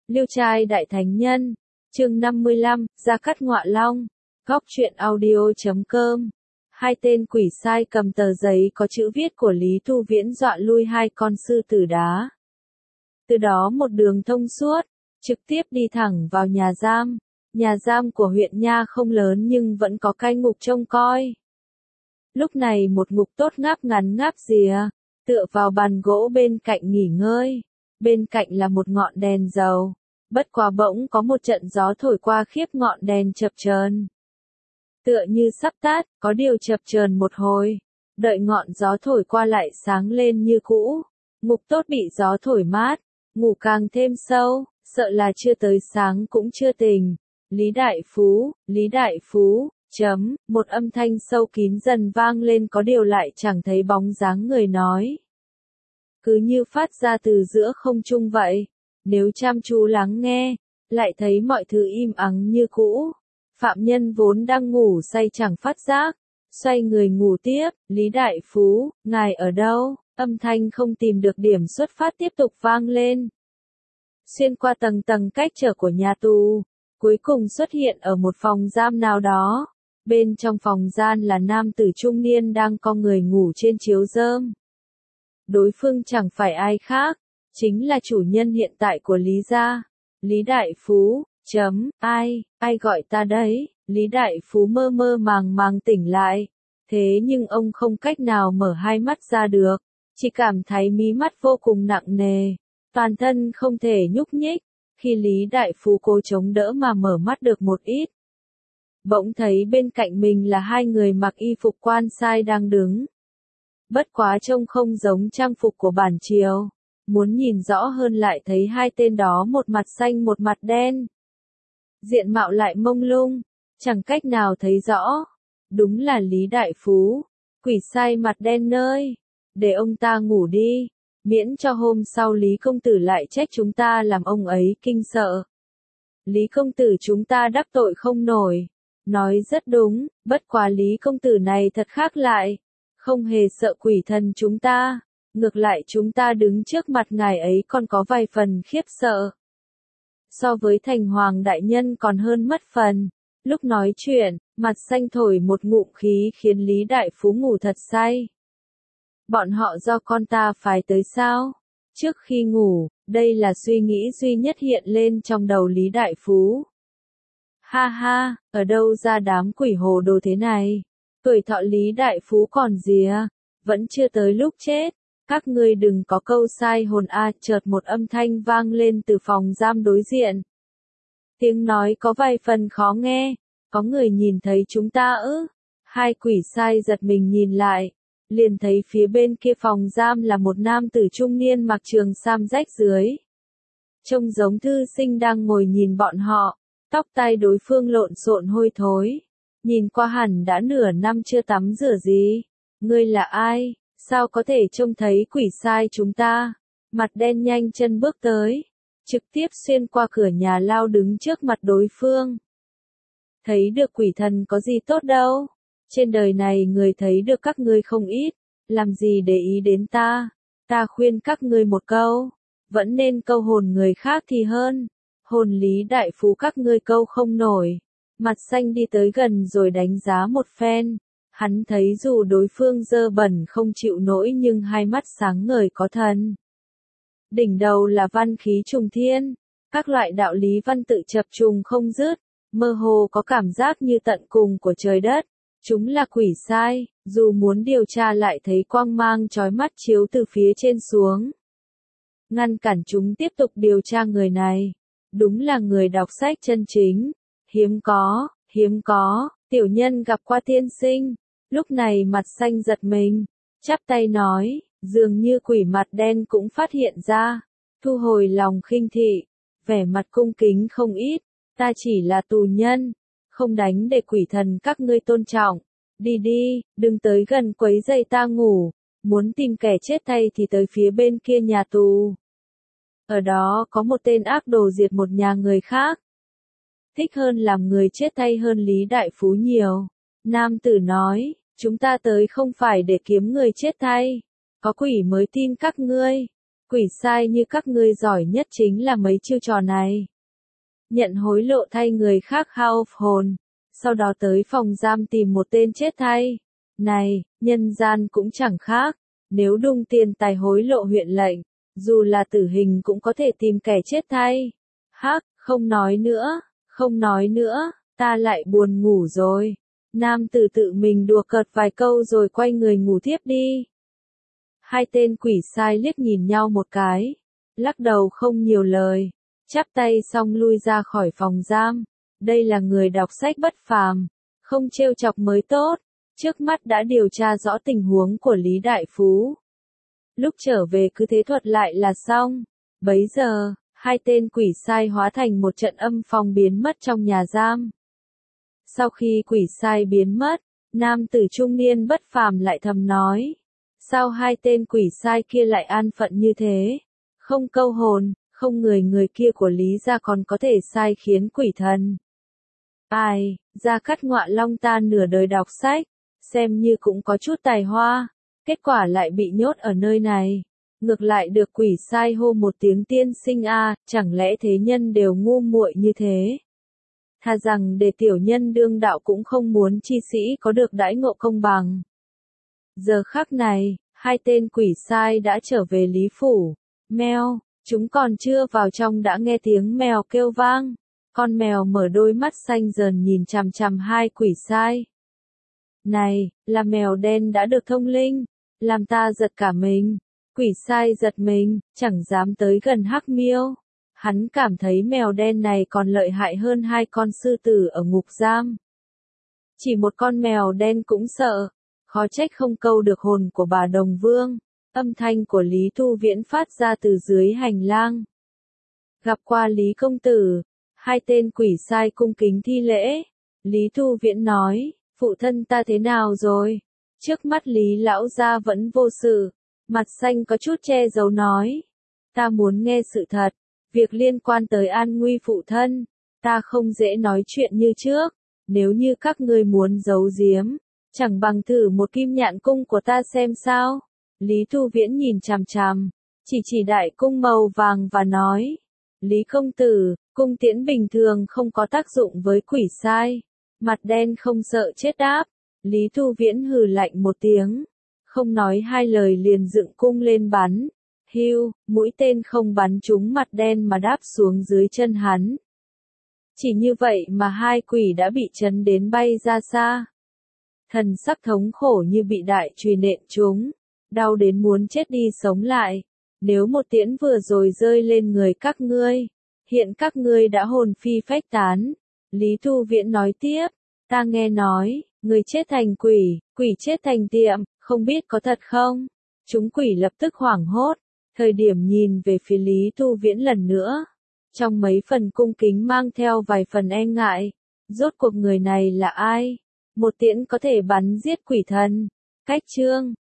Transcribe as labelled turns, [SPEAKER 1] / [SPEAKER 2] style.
[SPEAKER 1] Liêu trai đại thánh nhân, chương 55, Gia Cát Ngọa Long, Góc truyện audio.com. Hai tên quỷ sai cầm tờ giấy có chữ viết của Lý Thu Viễn dọa lui hai con sư tử đá. Từ đó một đường thông suốt, trực tiếp đi thẳng vào nhà giam. Nhà giam của huyện Nha không lớn nhưng vẫn có cai ngục trông coi. Lúc này một ngục tốt ngáp ngắn ngáp rìa, tựa vào bàn gỗ bên cạnh nghỉ ngơi. Bên cạnh là một ngọn đèn dầu. Bất quá bỗng có một trận gió thổi qua khiếp ngọn đèn chập chờn. Tựa như sắp tắt, có điều chập chờn một hồi. Đợi ngọn gió thổi qua lại sáng lên như cũ. Ngục tốt bị gió thổi mát, ngủ càng thêm sâu, sợ là chưa tới sáng cũng chưa tỉnh. Lý Đại Phú, một âm thanh sâu kín dần vang lên có điều lại chẳng thấy bóng dáng người nói. Cứ như phát ra từ giữa không trung vậy. Nếu chăm chú lắng nghe, lại thấy mọi thứ im ắng như cũ. Phạm nhân vốn đang ngủ say chẳng phát giác, xoay người ngủ tiếp. Lý Đại Phú, ngài ở đâu? Âm thanh không tìm được điểm xuất phát tiếp tục vang lên. Xuyên qua tầng tầng cách trở của nhà tù, cuối cùng xuất hiện ở một phòng giam nào đó. Bên trong phòng gian là nam tử trung niên đang cong người ngủ trên chiếu rơm. Đối phương chẳng phải ai khác, chính là chủ nhân hiện tại của Lý gia. Lý Đại Phú, ai gọi ta đấy? Lý Đại Phú mơ mơ màng màng tỉnh lại. Thế nhưng ông không cách nào mở hai mắt ra được, chỉ cảm thấy mí mắt vô cùng nặng nề, toàn thân không thể nhúc nhích. Khi Lý Đại Phú cố chống đỡ mà mở mắt được một ít, bỗng thấy bên cạnh mình là hai người mặc y phục quan sai đang đứng. Bất quá trông không giống trang phục của bản triều. Muốn nhìn rõ hơn lại thấy hai tên đó một mặt xanh một mặt đen. Diện mạo lại mông lung, chẳng cách nào thấy rõ. Đúng là Lý Đại Phú, quỷ sai mặt đen nơi. Để ông ta ngủ đi, miễn cho hôm sau Lý công tử lại trách chúng ta làm ông ấy kinh sợ. Lý công tử chúng ta đắc tội không nổi. Nói rất đúng, bất quá Lý công tử này thật khác lại. Không hề sợ quỷ thần chúng ta. Ngược lại chúng ta đứng trước mặt ngài ấy còn có vài phần khiếp sợ. So với thành hoàng đại nhân còn hơn mất phần. Lúc nói chuyện, mặt xanh thổi một ngụm khí khiến Lý Đại Phú ngủ thật say. Bọn họ do con ta phái tới sao? Trước khi ngủ, đây là suy nghĩ duy nhất hiện lên trong đầu Lý Đại Phú. Ha ha, ở đâu ra đám quỷ hồ đồ thế này? Tuổi thọ Lý Đại Phú còn dìa, vẫn chưa tới lúc chết. Các ngươi đừng có câu sai hồn a. Chợt một âm thanh vang lên từ phòng giam đối diện. Tiếng nói có vài phần khó nghe. Có người nhìn thấy chúng ta ư? Hai quỷ sai giật mình nhìn lại, liền thấy phía bên kia phòng giam là một nam tử trung niên mặc trường sam rách dưới. Trông giống thư sinh đang ngồi nhìn bọn họ, tóc tai đối phương lộn xộn hôi thối. Nhìn qua hẳn đã nửa năm chưa tắm rửa gì. Ngươi là ai? Sao có thể trông thấy quỷ sai chúng ta? Mặt đen nhanh chân bước tới, trực tiếp xuyên qua cửa nhà lao đứng trước mặt đối phương. Thấy được quỷ thần có gì tốt đâu. Trên đời này người thấy được các ngươi không ít, làm gì để ý đến ta. Ta khuyên các ngươi một câu, vẫn nên câu hồn người khác thì hơn. Hồn Lý Đại Phú các ngươi câu không nổi. Mặt xanh đi tới gần rồi đánh giá một phen. Hắn thấy dù đối phương dơ bẩn không chịu nổi nhưng hai mắt sáng ngời có thần. Đỉnh đầu là văn khí trùng thiên, các loại đạo lý văn tự chập trùng không dứt, mơ hồ có cảm giác như tận cùng của trời đất. Chúng là quỷ sai, dù muốn điều tra lại thấy quang mang chói mắt chiếu từ phía trên xuống. Ngăn cản chúng tiếp tục điều tra người này. Đúng là người đọc sách chân chính. Hiếm có, tiểu nhân gặp qua tiên sinh. Lúc này mặt xanh giật mình, chắp tay nói, dường như quỷ mặt đen cũng phát hiện ra, thu hồi lòng khinh thị, vẻ mặt cung kính không ít, ta chỉ là tù nhân, không đánh để quỷ thần các ngươi tôn trọng, đi, đừng tới gần quấy rầy ta ngủ, muốn tìm kẻ chết thay thì tới phía bên kia nhà tù. Ở đó có một tên ác đồ diệt một nhà người khác. Thích hơn làm người chết thay hơn Lý Đại Phú nhiều. Nam tử nói, chúng ta tới không phải để kiếm người chết thay. Có quỷ mới tin các ngươi. Quỷ sai như các ngươi giỏi nhất chính là mấy chiêu trò này. Nhận hối lộ thay người khác hao hồn, sau đó tới phòng giam tìm một tên chết thay. Này, nhân gian cũng chẳng khác, nếu đung tiền tài hối lộ huyện lệnh, dù là tử hình cũng có thể tìm kẻ chết thay. Hắc, không nói nữa, ta lại buồn ngủ rồi. Nam tử tự mình đùa cợt vài câu rồi quay người ngủ tiếp đi. Hai tên quỷ sai liếc nhìn nhau một cái, lắc đầu không nhiều lời, chắp tay xong lui ra khỏi phòng giam. Đây là người đọc sách bất phàm, không trêu chọc mới tốt, trước mắt đã điều tra rõ tình huống của Lý Đại Phú. Lúc trở về cứ thế thuật lại là xong. Bấy giờ, hai tên quỷ sai hóa thành một trận âm phong biến mất trong nhà giam. Sau khi quỷ sai biến mất, nam tử trung niên bất phàm lại thầm nói. Sao hai tên quỷ sai kia lại an phận như thế? Không câu hồn, không người kia của Lý gia còn có thể sai khiến quỷ thần. Ai, Gia Cát Ngọa Long ta nửa đời đọc sách, xem như cũng có chút tài hoa, kết quả lại bị nhốt ở nơi này. Ngược lại được quỷ sai hô một tiếng tiên sinh a, chẳng lẽ thế nhân đều ngu muội như thế? Thà rằng để tiểu nhân đương đạo cũng không muốn chi sĩ có được đãi ngộ công bằng. Giờ khắc này, hai tên quỷ sai đã trở về Lý Phủ. Mèo, chúng còn chưa vào trong đã nghe tiếng mèo kêu vang. Con mèo mở đôi mắt xanh dờn nhìn chằm chằm hai quỷ sai. Này, là mèo đen đã được thông linh, làm ta giật cả mình. Quỷ sai giật mình, chẳng dám tới gần Hắc Miêu. Hắn cảm thấy mèo đen này còn lợi hại hơn hai con sư tử ở ngục giam. Chỉ một con mèo đen cũng sợ, khó trách không câu được hồn của bà Đồng Vương. Âm thanh của Lý Thu Viễn phát ra từ dưới hành lang. Gặp qua Lý công tử, hai tên quỷ sai cung kính thi lễ. Lý Thu Viễn nói, phụ thân ta thế nào rồi? Trước mắt Lý lão gia vẫn vô sự, mặt xanh có chút che giấu nói. Ta muốn nghe sự thật, việc liên quan tới an nguy phụ thân, ta không dễ nói chuyện như trước, nếu như các ngươi muốn giấu giếm, chẳng bằng thử một kim nhạn cung của ta xem sao. Lý Thu Viễn nhìn chằm chằm, chỉ đại cung màu vàng và nói, Lý công tử, cung tiễn bình thường không có tác dụng với quỷ sai. Mặt đen không sợ chết đáp. Lý Thu Viễn hừ lạnh một tiếng, không nói hai lời liền dựng cung lên bắn. Hưu, mũi tên không bắn trúng mặt đen mà đáp xuống dưới chân hắn. Chỉ như vậy mà hai quỷ đã bị chấn đến bay ra xa. Thần sắc thống khổ như bị đại chùy nện trúng, đau đến muốn chết đi sống lại. Nếu một tiễn vừa rồi rơi lên người các ngươi, hiện các ngươi đã hồn phi phách tán. Lý Thu Viễn nói tiếp, ta nghe nói, người chết thành quỷ, quỷ chết thành tiệm, không biết có thật không? Chúng quỷ lập tức hoảng hốt, thời điểm nhìn về phía Lý Thu Viễn lần nữa. Trong mấy phần cung kính mang theo vài phần e ngại, rốt cuộc người này là ai? Một tiễn có thể bắn giết quỷ thần. Cách chương